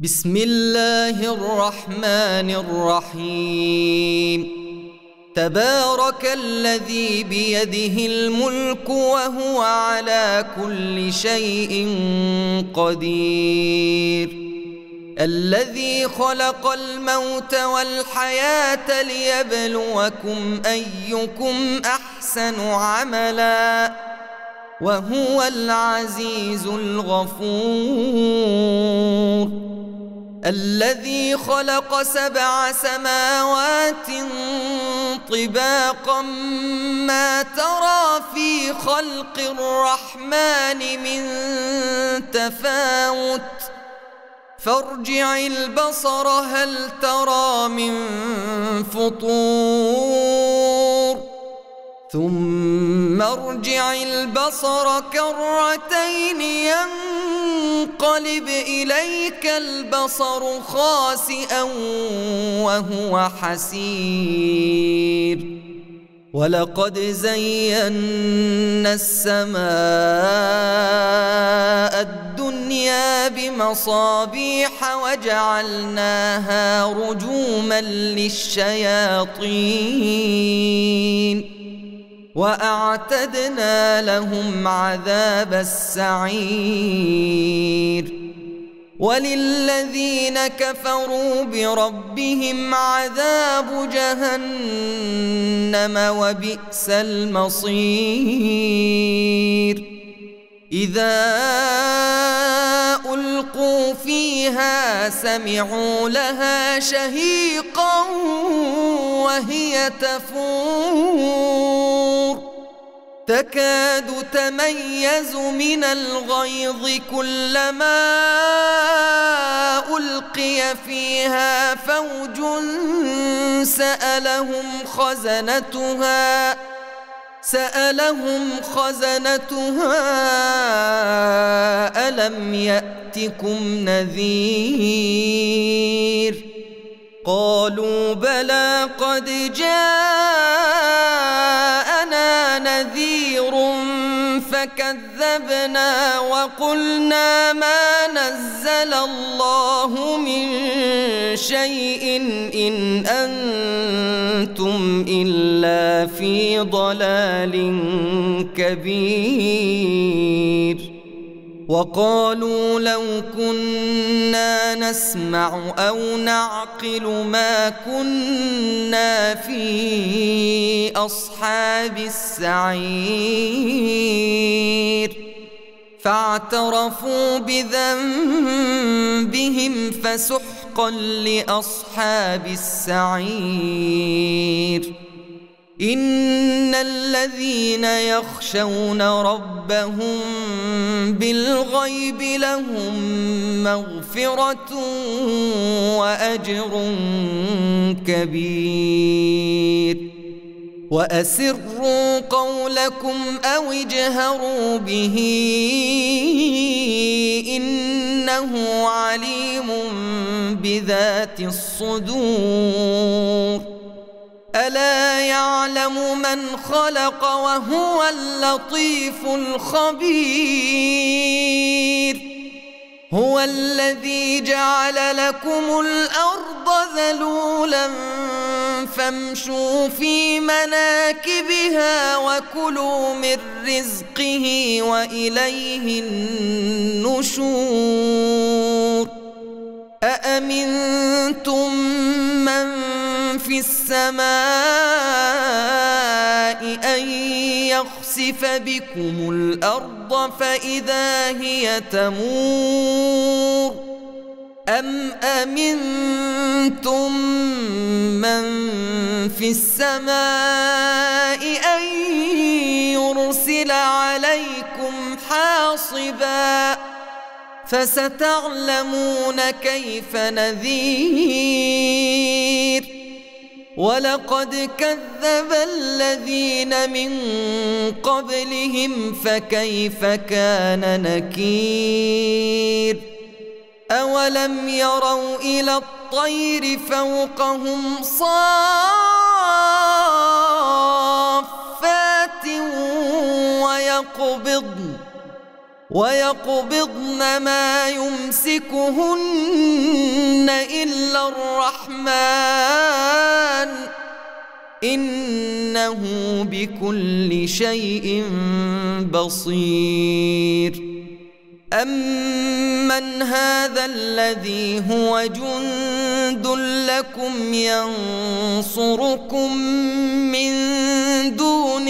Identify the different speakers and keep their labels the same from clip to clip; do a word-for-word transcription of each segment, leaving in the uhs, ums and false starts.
Speaker 1: بسم الله الرحمن الرحيم. تبارك الذي بيده الملك وهو على كل شيء قدير، الذي خلق الموت والحياة ليبلوكم أيكم أحسن عملا وهو العزيز الغفور. الذي خلق سبع سماوات طباقا ما ترى في خلق الرحمن من تفاوت فارجع البصر هل ترى من فطور ثم ارجع البصر كرتين ينقلب إليك البصر خاسئا وهو حسير. ولقد زينا السماء الدنيا بمصابيح وجعلناها رجوما للشياطين وأعتدنا لهم عذاب السعير. وللذين كفروا بربهم عذاب جهنم وبئس المصير. إذا ألقوا فيها سمعوا لها شهيقا وهي تفور تكاد تميز من الغيظ كلما ألقي فيها فوج سألهم خزنتها سألهم خزنتها ألم يأتكم نذير قالوا بلى قد جاءنا نذير فكذبنا وقلنا ما نزل الله من شيء إن أنتم إلا في ضلال كبير. وقالوا لو كنا نسمع أو نعقل ما كنا في أصحاب السعير فاعترفوا بذنبهم فسحقا لأصحاب السعير. إن الذين يخشون ربهم بالغيب لهم مغفرة وأجر كبير. وأسروا قولكم أو اجهروا به إنه عليم بذات الصدور. ألا يعلم من خلق وهو اللطيف الخبير. هو الذي جعل لكم الأرض ذلولا فامشوا في مناكبها وكلوا من رزقه وإليه النشور. أأمنتم من في السماء أن يخسف بكم الأرض فإذا هي تمور أم أمنتم من في السماء أن يرسل عليكم حاصبا فستعلمون كيف نذير. ولقد كذب الذين من قبلهم فكيف كان نكير. أولم يروا إلى الطير فوقهم صافات ويقبضن ويقبضن ما يمسكهن الرحمن إنه بكل شيء بصير أمن هذا الذي هو جند لكم ينصركم من دون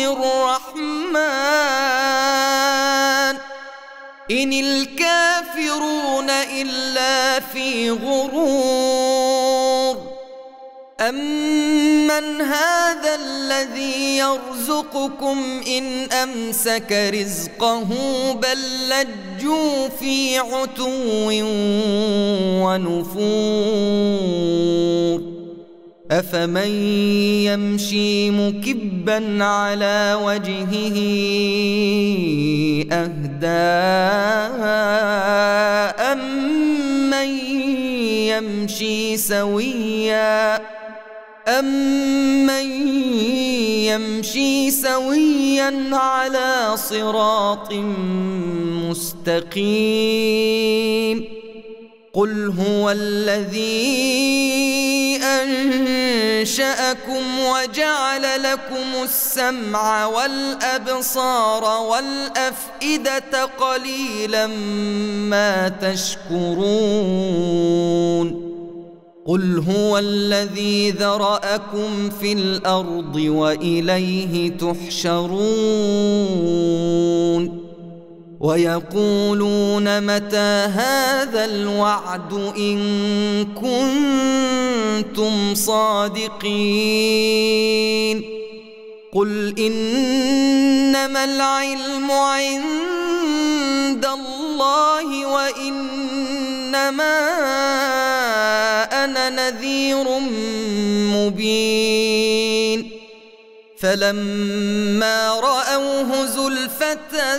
Speaker 1: الرحمن إن الكافرون إلا في غرور أمن هذا الذي يرزقكم إن أمسك رزقه بل لجوا في عتو ونفور أفمن يمشي مكبا على وجهه أهدى أمن يمشي سويا أمن يمشي سويا على صراط مستقيم قل هو الذي أنشأكم وجعل لكم السمع والأبصار والأفئدة قليلا ما تشكرون قل هو الذي ذرأكم في الأرض وإليه تحشرون ويقولون متى هذا الوعد إن كنتم صادقين قل إنما العلم عند الله وإنما أنا نذير مبين فلما رأوه زلفة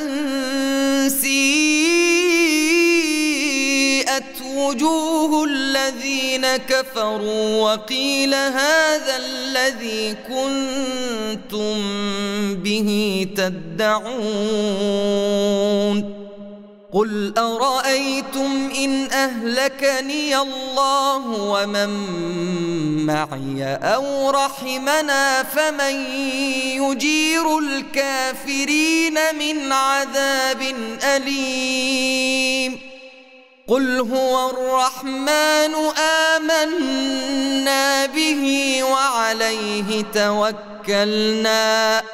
Speaker 1: سيئت وجوه الذين كفروا وقيل هذا الذي كنتم به تدعون قل أرأيتم إن أهلكني الله ومن معي أو رحمنا فمن يجير الكافرين من عذاب أليم قل هو الرحمن آمنا به وعليه توكلنا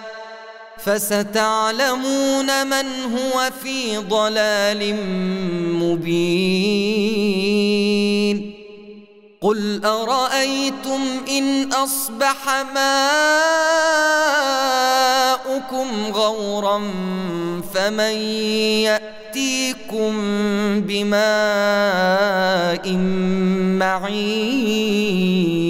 Speaker 1: فستعلمون من هو في ضلال مبين قل أرأيتم إن أصبح ماؤكم غورا فمن يأتيكم بماء معين